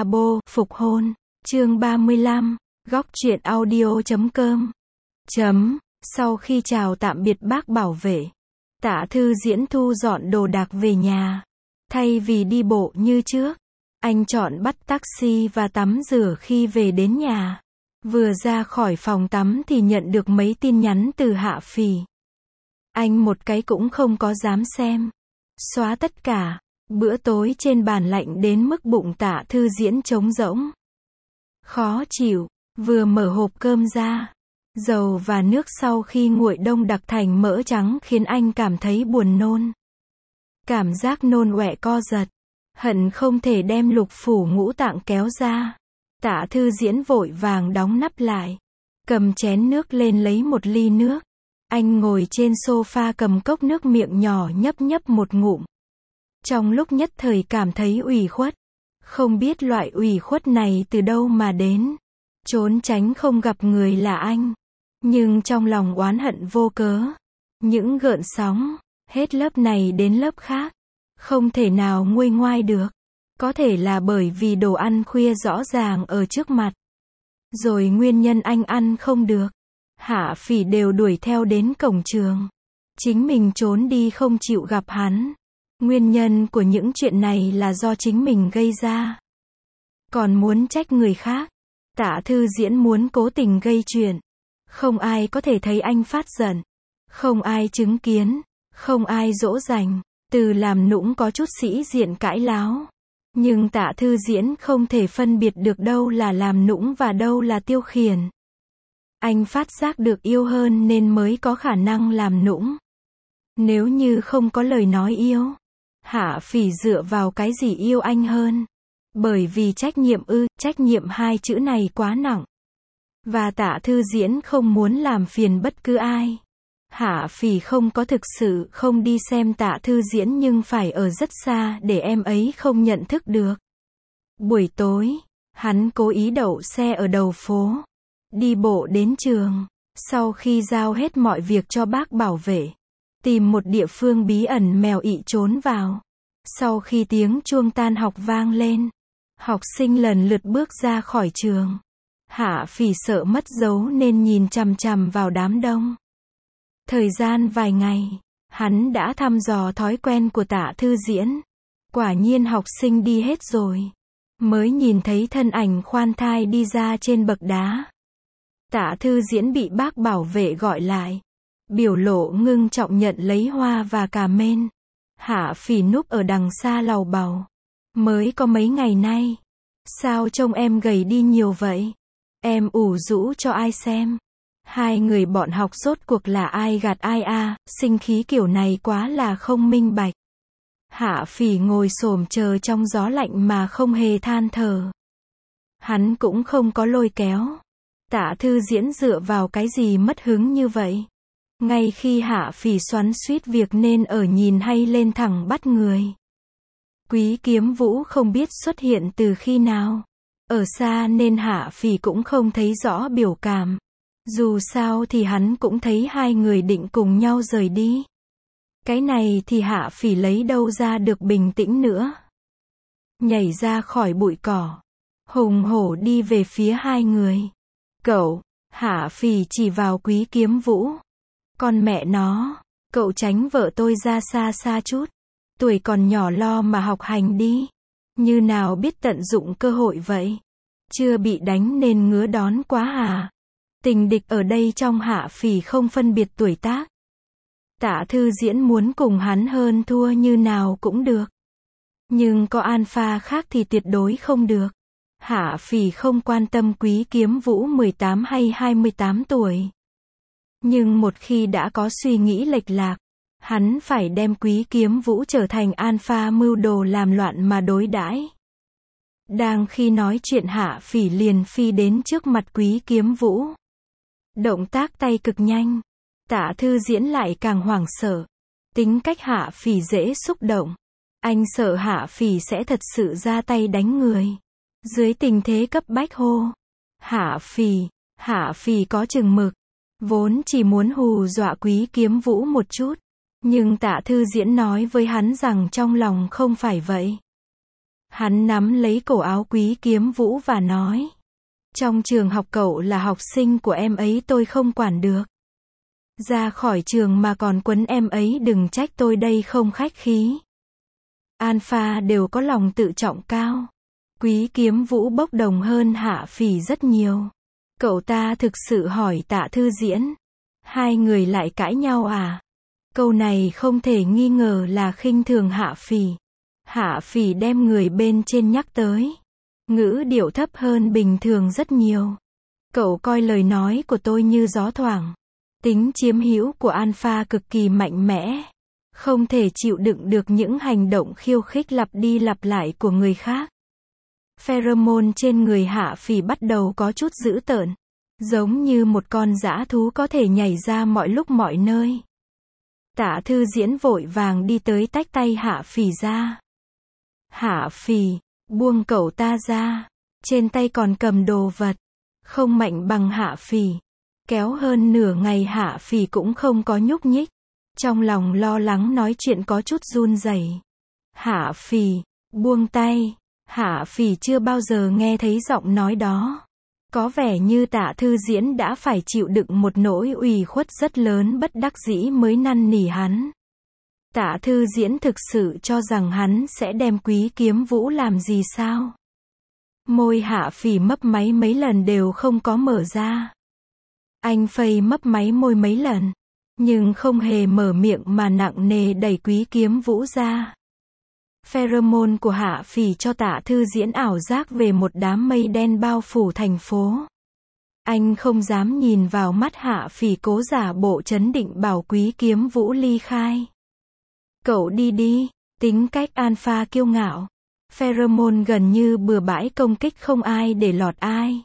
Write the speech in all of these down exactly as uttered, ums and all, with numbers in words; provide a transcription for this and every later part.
Labo, phục hôn. Chương ba mươi lăm, góc truyện audio chấm com. Chấm, sau khi chào tạm biệt bác bảo vệ, Tạ Thư Diễn thu dọn đồ đạc về nhà. Thay vì đi bộ như trước, anh chọn bắt taxi và tắm rửa khi về đến nhà. Vừa ra khỏi phòng tắm thì nhận được mấy tin nhắn từ Hạ Phỉ. Anh một cái cũng không có dám xem. Xóa tất cả. Bữa tối trên bàn lạnh đến mức bụng Tạ Thư Diễn trống rỗng. Khó chịu. Vừa mở hộp cơm ra, dầu và nước sau khi nguội đông đặc thành mỡ trắng khiến anh cảm thấy buồn nôn. Cảm giác nôn ọe co giật. Hận không thể đem lục phủ ngũ tạng kéo ra. Tạ Thư Diễn vội vàng đóng nắp lại. Cầm chén nước lên lấy một ly nước. Anh ngồi trên sofa cầm cốc nước miệng nhỏ nhấp nhấp một ngụm. Trong lúc nhất thời cảm thấy ủy khuất. Không biết loại ủy khuất này từ đâu mà đến. Trốn tránh không gặp người là anh. Nhưng trong lòng oán hận vô cớ. Những gợn sóng, hết lớp này đến lớp khác. Không thể nào nguôi ngoai được. Có thể là bởi vì đồ ăn khuya rõ ràng ở trước mặt. Rồi nguyên nhân anh ăn không được. Hạ Phỉ đều đuổi theo đến cổng trường. Chính mình trốn đi không chịu gặp hắn. Nguyên nhân của những chuyện này là do chính mình gây ra. Còn muốn trách người khác. Tạ Thư Diễn muốn cố tình gây chuyện. Không ai có thể thấy anh phát giận. Không ai chứng kiến. Không ai dỗ dành. Từ làm nũng có chút sĩ diện cãi láo. Nhưng Tạ Thư Diễn không thể phân biệt được đâu là làm nũng và đâu là tiêu khiển. Anh phát giác được yêu hơn nên mới có khả năng làm nũng. Nếu như không có lời nói yêu, Hạ Phỉ dựa vào cái gì yêu anh hơn? Bởi vì trách nhiệm ư, trách nhiệm hai chữ này quá nặng. Và Tạ Thư Diễn không muốn làm phiền bất cứ ai. Hạ Phỉ không có thực sự không đi xem Tạ Thư Diễn nhưng phải ở rất xa để em ấy không nhận thức được. Buổi tối, hắn cố ý đậu xe ở đầu phố. Đi bộ đến trường. Sau khi giao hết mọi việc cho bác bảo vệ. Tìm một địa phương bí ẩn mèo ị trốn vào. Sau khi tiếng chuông tan học vang lên. Học sinh lần lượt bước ra khỏi trường. Hạ Phỉ sợ mất dấu nên nhìn chằm chằm vào đám đông. Thời gian vài ngày, hắn đã thăm dò thói quen của Tạ Thư Diễn. Quả nhiên học sinh đi hết rồi. Mới nhìn thấy thân ảnh khoan thai đi ra trên bậc đá. Tạ Thư Diễn bị bác bảo vệ gọi lại. Biểu lộ ngưng trọng nhận lấy hoa và cà mên. Hạ Phỉ núp ở đằng xa lầu bầu. Mới có mấy ngày nay. Sao trông em gầy đi nhiều vậy? Em ủ rũ cho ai xem? Hai người bọn học rốt cuộc là ai gạt ai a, à, sinh khí kiểu này quá là không minh bạch. Hạ Phỉ ngồi xổm chờ trong gió lạnh mà không hề than thở. Hắn cũng không có lôi kéo. Tạ Thư Diễn dựa vào cái gì mất hứng như vậy? Ngay khi Hạ Phỉ xoắn xuýt việc nên ở nhìn hay lên thẳng bắt người. Quý Kiếm Vũ không biết xuất hiện từ khi nào. Ở xa nên Hạ Phỉ cũng không thấy rõ biểu cảm. Dù sao thì hắn cũng thấy hai người định cùng nhau rời đi. Cái này thì Hạ Phỉ lấy đâu ra được bình tĩnh nữa. Nhảy ra khỏi bụi cỏ. Hùng hổ đi về phía hai người. Cậu, Hạ Phỉ chỉ vào Quý Kiếm Vũ. Con mẹ nó, cậu tránh vợ tôi ra xa xa chút. Tuổi còn nhỏ lo mà học hành đi. Như nào biết tận dụng cơ hội vậy? Chưa bị đánh nên ngứa đón quá à? Tình địch ở đây trong Hạ Phỉ không phân biệt tuổi tác. Tạ Thư Diễn muốn cùng hắn hơn thua như nào cũng được. Nhưng có alpha khác thì tuyệt đối không được. Hạ Phỉ không quan tâm Quý Kiếm Vũ mười tám hay hai mươi tám tuổi. Nhưng một khi đã có suy nghĩ lệch lạc, hắn phải đem Quý Kiếm Vũ trở thành alpha mưu đồ làm loạn mà đối đãi. Đang khi nói chuyện Hạ Phỉ liền phi đến trước mặt Quý Kiếm Vũ. Động tác tay cực nhanh. Tạ Thư Diễn lại càng hoảng sợ. Tính cách Hạ Phỉ dễ xúc động. Anh sợ Hạ Phỉ sẽ thật sự ra tay đánh người. Dưới tình thế cấp bách hô. Hạ Phỉ, Hạ Phỉ có chừng mực. Vốn chỉ muốn hù dọa Quý Kiếm Vũ một chút. Nhưng Tạ Thư Diễn nói với hắn rằng trong lòng không phải vậy. Hắn nắm lấy cổ áo Quý Kiếm Vũ và nói. Trong trường học cậu là học sinh của em ấy, tôi không quản được. Ra khỏi trường mà còn quấn em ấy, đừng trách tôi đây không khách khí. Alpha đều có lòng tự trọng cao. Quý Kiếm Vũ bốc đồng hơn Hạ Phỉ rất nhiều. Cậu ta thực sự hỏi Tạ Thư Diễn. Hai người lại cãi nhau à? Câu này không thể nghi ngờ là khinh thường Hạ Phỉ. Hạ Phỉ đem người bên trên nhắc tới. Ngữ điệu thấp hơn bình thường rất nhiều. Cậu coi lời nói của tôi như gió thoảng. Tính chiếm hữu của Alpha cực kỳ mạnh mẽ. Không thể chịu đựng được những hành động khiêu khích lặp đi lặp lại của người khác. Pheromone trên người Hạ Phỉ bắt đầu có chút dữ tợn. Giống như một con dã thú có thể nhảy ra mọi lúc mọi nơi. Tạ Thư Diễn vội vàng đi tới tách tay Hạ Phỉ ra. Hạ Phỉ, buông cậu ta ra. Trên tay còn cầm đồ vật. Không mạnh bằng Hạ Phỉ. Kéo hơn nửa ngày Hạ Phỉ cũng không có nhúc nhích. Trong lòng lo lắng nói chuyện có chút run rẩy. Hạ Phỉ, buông tay. Hạ Phỉ chưa bao giờ nghe thấy giọng nói đó. Có vẻ như Tạ Thư Diễn đã phải chịu đựng một nỗi ủy khuất rất lớn, bất đắc dĩ mới năn nỉ hắn. Tạ Thư Diễn thực sự cho rằng hắn sẽ đem Quý Kiếm Vũ làm gì sao? Môi Hạ Phỉ mấp máy mấy lần đều không có mở ra. Anh phây mấp máy môi mấy lần, nhưng không hề mở miệng mà nặng nề đẩy Quý Kiếm Vũ ra. Pheromone của Hạ Phỉ cho Tạ Thư Diễn ảo giác về một đám mây đen bao phủ thành phố. Anh không dám nhìn vào mắt Hạ Phỉ, cố giả bộ trấn định bảo Quý Kiếm Vũ ly khai. Cậu đi đi, tính cách Alpha kiêu ngạo. Pheromone gần như bừa bãi công kích, không ai để lọt ai.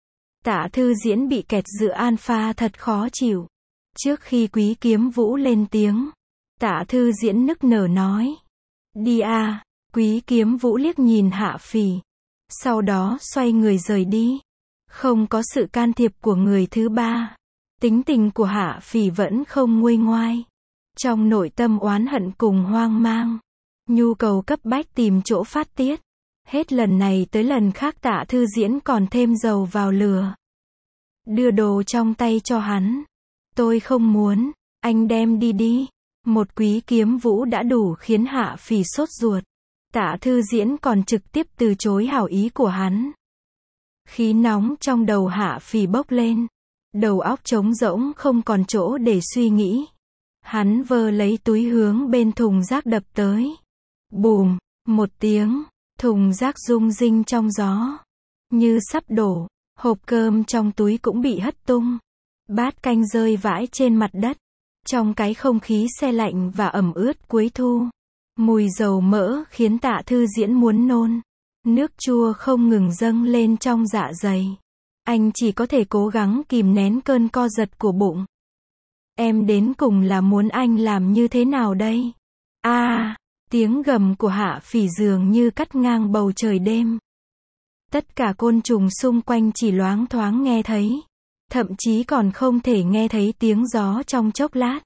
Tạ Thư Diễn bị kẹt giữa Alpha thật khó chịu. Trước khi Quý Kiếm Vũ lên tiếng, Tạ Thư Diễn nức nở nói. Đi à, Quý Kiếm Vũ liếc nhìn Hạ Phỉ. Sau đó xoay người rời đi. Không có sự can thiệp của người thứ ba. Tính tình của Hạ Phỉ vẫn không nguôi ngoai. Trong nội tâm oán hận cùng hoang mang. Nhu cầu cấp bách tìm chỗ phát tiết. Hết lần này tới lần khác Tạ Thư Diễn còn thêm dầu vào lửa. Đưa đồ trong tay cho hắn. Tôi không muốn, anh đem đi đi. Một Quý Kiếm Vũ đã đủ khiến Hạ Phỉ sốt ruột. Tạ Thư Diễn còn trực tiếp từ chối hảo ý của hắn. Khí nóng trong đầu Hạ Phỉ bốc lên. Đầu óc trống rỗng, không còn chỗ để suy nghĩ. Hắn vơ lấy túi hướng bên thùng rác đập tới. Bùm, một tiếng, thùng rác rung rinh trong gió. Như sắp đổ, hộp cơm trong túi cũng bị hất tung. Bát canh rơi vãi trên mặt đất. Trong cái không khí se lạnh và ẩm ướt cuối thu, mùi dầu mỡ khiến Tạ Thư Diễn muốn nôn. Nước chua không ngừng dâng lên trong dạ dày. Anh chỉ có thể cố gắng kìm nén cơn co giật của bụng. Em đến cùng là muốn anh làm như thế nào đây? A, à, tiếng gầm của Hạ Phỉ dường như cắt ngang bầu trời đêm. Tất cả côn trùng xung quanh chỉ loáng thoáng nghe thấy. Thậm chí còn không thể nghe thấy tiếng gió trong chốc lát.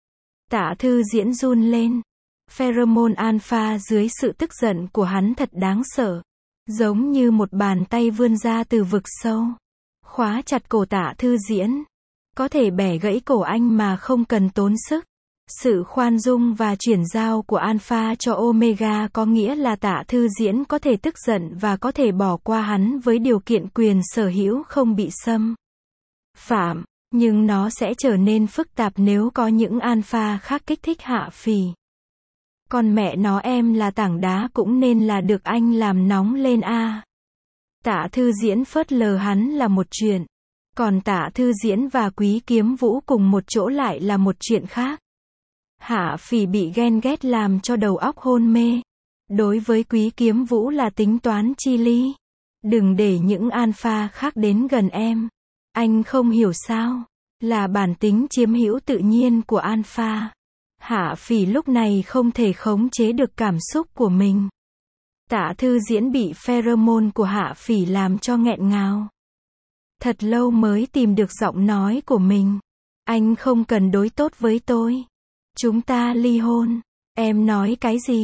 Tạ Thư Diễn run lên. Pheromone Alpha dưới sự tức giận của hắn thật đáng sợ. Giống như một bàn tay vươn ra từ vực sâu. Khóa chặt cổ Tạ Thư Diễn. Có thể bẻ gãy cổ anh mà không cần tốn sức. Sự khoan dung và chuyển giao của Alpha cho Omega có nghĩa là Tạ Thư Diễn có thể tức giận và có thể bỏ qua hắn với điều kiện quyền sở hữu không bị xâm phạm, nhưng nó sẽ trở nên phức tạp nếu có những Alpha khác kích thích Hạ Phỉ. Con mẹ nó, em là tảng đá cũng nên là được anh làm nóng lên a. À. Tạ Thư Diễn phớt lờ hắn là một chuyện, còn Tạ Thư Diễn và Quý Kiếm Vũ cùng một chỗ lại là một chuyện khác. Hạ Phỉ bị ghen ghét làm cho đầu óc hôn mê. Đối với Quý Kiếm Vũ là tính toán chi ly. Đừng để những Alpha khác đến gần em. Anh không hiểu sao? Là bản tính chiếm hữu tự nhiên của Alpha. Hạ Phỉ lúc này không thể khống chế được cảm xúc của mình. Tạ Thư Diễn bị pheromone của Hạ Phỉ làm cho nghẹn ngào. Thật lâu mới tìm được giọng nói của mình. Anh không cần đối tốt với tôi. Chúng ta ly hôn. Em nói cái gì?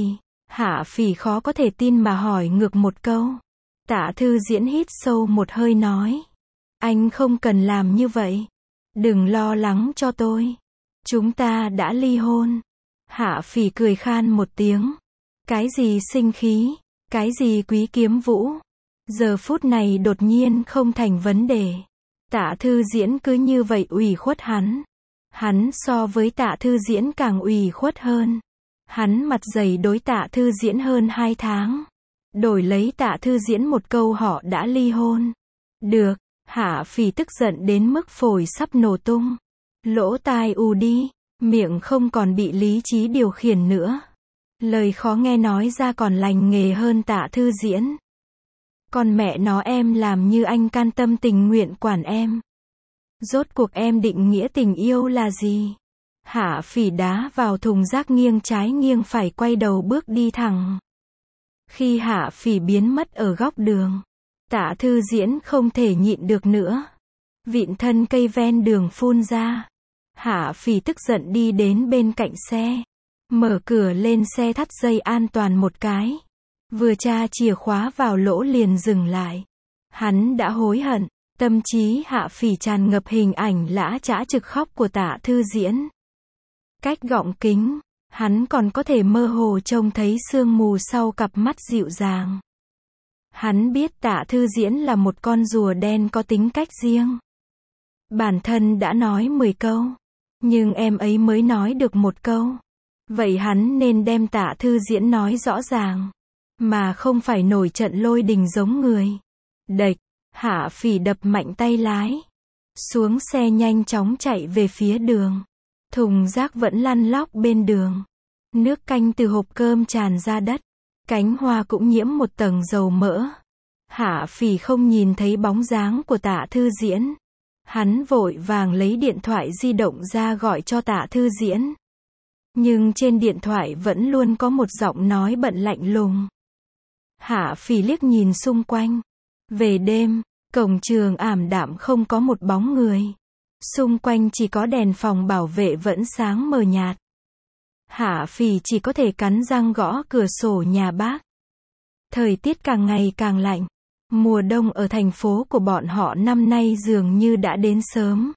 Hạ Phỉ khó có thể tin mà hỏi ngược một câu. Tạ Thư Diễn hít sâu một hơi nói. Anh không cần làm như vậy. Đừng lo lắng cho tôi. Chúng ta đã ly hôn. Hạ Phỉ cười khan một tiếng. Cái gì sinh khí, cái gì Quý Kiếm Vũ. Giờ phút này đột nhiên không thành vấn đề. Tạ Thư Diễn cứ như vậy ủy khuất hắn. Hắn so với Tạ Thư Diễn càng ủy khuất hơn. Hắn mặt dày đối Tạ Thư Diễn hơn hai tháng. Đổi lấy Tạ Thư Diễn một câu họ đã ly hôn. Được, Hạ Phỉ tức giận đến mức phổi sắp nổ tung. Lỗ tai ù đi, miệng không còn bị lý trí điều khiển nữa. Lời khó nghe nói ra còn lành nghề hơn Tạ Thư Diễn. Còn mẹ nó em làm như anh can tâm tình nguyện quản em. Rốt cuộc em định nghĩa tình yêu là gì? Hạ Phỉ đá vào thùng rác nghiêng trái nghiêng phải quay đầu bước đi thẳng. Khi Hạ Phỉ biến mất ở góc đường, Tạ Thư Diễn không thể nhịn được nữa. Vịn thân cây ven đường phun ra. Hạ Phỉ tức giận đi đến bên cạnh xe. Mở cửa lên xe thắt dây an toàn một cái. Vừa tra chìa khóa vào lỗ liền dừng lại. Hắn đã hối hận. Tâm trí Hạ Phỉ tràn ngập hình ảnh lã chã trực khóc của Tạ Thư Diễn. Cách gọng kính, hắn còn có thể mơ hồ trông thấy sương mù sau cặp mắt dịu dàng. Hắn biết Tạ Thư Diễn là một con rùa đen có tính cách riêng. Bản thân đã nói mười câu, nhưng em ấy mới nói được một câu. Vậy hắn nên đem Tạ Thư Diễn nói rõ ràng, mà không phải nổi trận lôi đình giống người. Đệch, Hạ Phỉ đập mạnh tay lái. Xuống xe nhanh chóng chạy về phía đường. Thùng rác vẫn lăn lóc bên đường. Nước canh từ hộp cơm tràn ra đất. Cánh hoa cũng nhiễm một tầng dầu mỡ. Hạ Phỉ không nhìn thấy bóng dáng của Tạ Thư Diễn. Hắn vội vàng lấy điện thoại di động ra gọi cho Tạ Thư Diễn. Nhưng trên điện thoại vẫn luôn có một giọng nói bận lạnh lùng. Hạ Phỉ liếc nhìn xung quanh. Về đêm, cổng trường ảm đạm không có một bóng người. Xung quanh chỉ có đèn phòng bảo vệ vẫn sáng mờ nhạt. Hạ Phỉ chỉ có thể cắn răng gõ cửa sổ nhà bác. Thời tiết càng ngày càng lạnh. Mùa đông ở thành phố của bọn họ năm nay dường như đã đến sớm.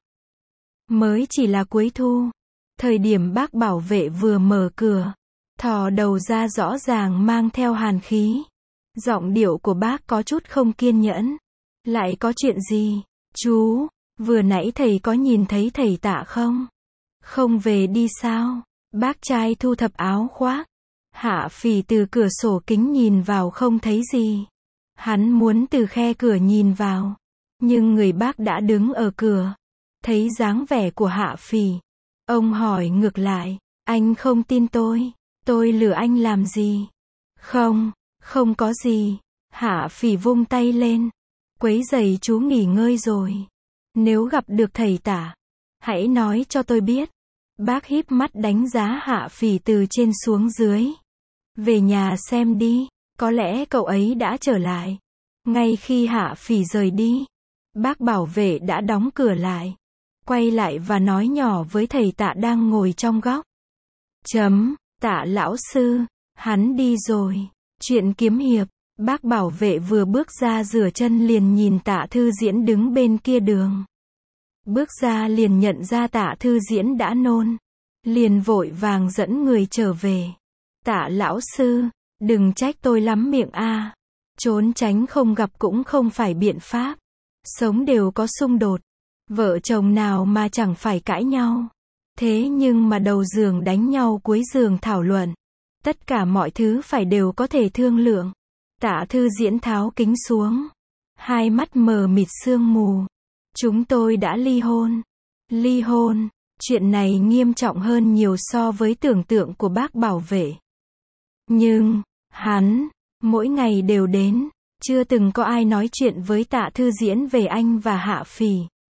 Mới chỉ là cuối thu. Thời điểm bác bảo vệ vừa mở cửa, thò đầu ra rõ ràng mang theo hàn khí. Giọng điệu của bác có chút không kiên nhẫn. Lại có chuyện gì? Chú, vừa nãy thầy có nhìn thấy thầy Tạ không? Không về đi sao? Bác trai thu thập áo khoác. Hạ Phỉ từ cửa sổ kính nhìn vào không thấy gì. Hắn muốn từ khe cửa nhìn vào. Nhưng người bác đã đứng ở cửa. Thấy dáng vẻ của Hạ Phỉ. Ông hỏi ngược lại. Anh không tin tôi. Tôi lừa anh làm gì? Không, không có gì. Hạ Phỉ vung tay lên. Quấy rầy chú nghỉ ngơi rồi. Nếu gặp được thầy Tạ, hãy nói cho tôi biết. Bác híp mắt đánh giá Hạ Phỉ từ trên xuống dưới. Về nhà xem đi, có lẽ cậu ấy đã trở lại. Ngay khi Hạ Phỉ rời đi, bác bảo vệ đã đóng cửa lại. Quay lại và nói nhỏ với thầy Tạ đang ngồi trong góc. Chấm, Tạ lão sư, hắn đi rồi. Chuyện kiếm hiệp. Bác bảo vệ vừa bước ra rửa chân liền nhìn Tạ Thư Diễn đứng bên kia đường. Bước ra liền nhận ra Tạ Thư Diễn đã nôn. Liền vội vàng dẫn người trở về. Tạ lão sư, đừng trách tôi lắm miệng a. Trốn tránh không gặp cũng không phải biện pháp. Sống đều có xung đột. Vợ chồng nào mà chẳng phải cãi nhau. Thế nhưng mà đầu giường đánh nhau cuối giường thảo luận. Tất cả mọi thứ phải đều có thể thương lượng. Tạ Thư Diễn tháo kính xuống. Hai mắt mờ mịt sương mù. Chúng tôi đã ly hôn. Ly hôn. Chuyện này nghiêm trọng hơn nhiều so với tưởng tượng của bác bảo vệ. Nhưng, hắn, mỗi ngày đều đến. Chưa từng có ai nói chuyện với Tạ Thư Diễn về anh và Hạ Phỉ.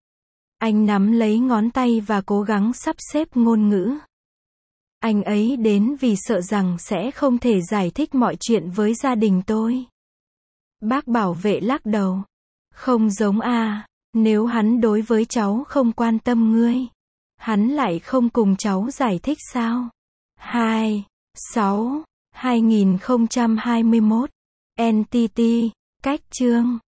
Anh nắm lấy ngón tay và cố gắng sắp xếp ngôn ngữ. Anh ấy đến vì sợ rằng sẽ không thể giải thích mọi chuyện với gia đình tôi. Bác bảo vệ lắc đầu. Không giống a, nếu hắn đối với cháu không quan tâm ngươi, hắn lại không cùng cháu giải thích sao? Hai, sáu, hai nghìn không trăm hai mươi mốt. en tê tê, cách chương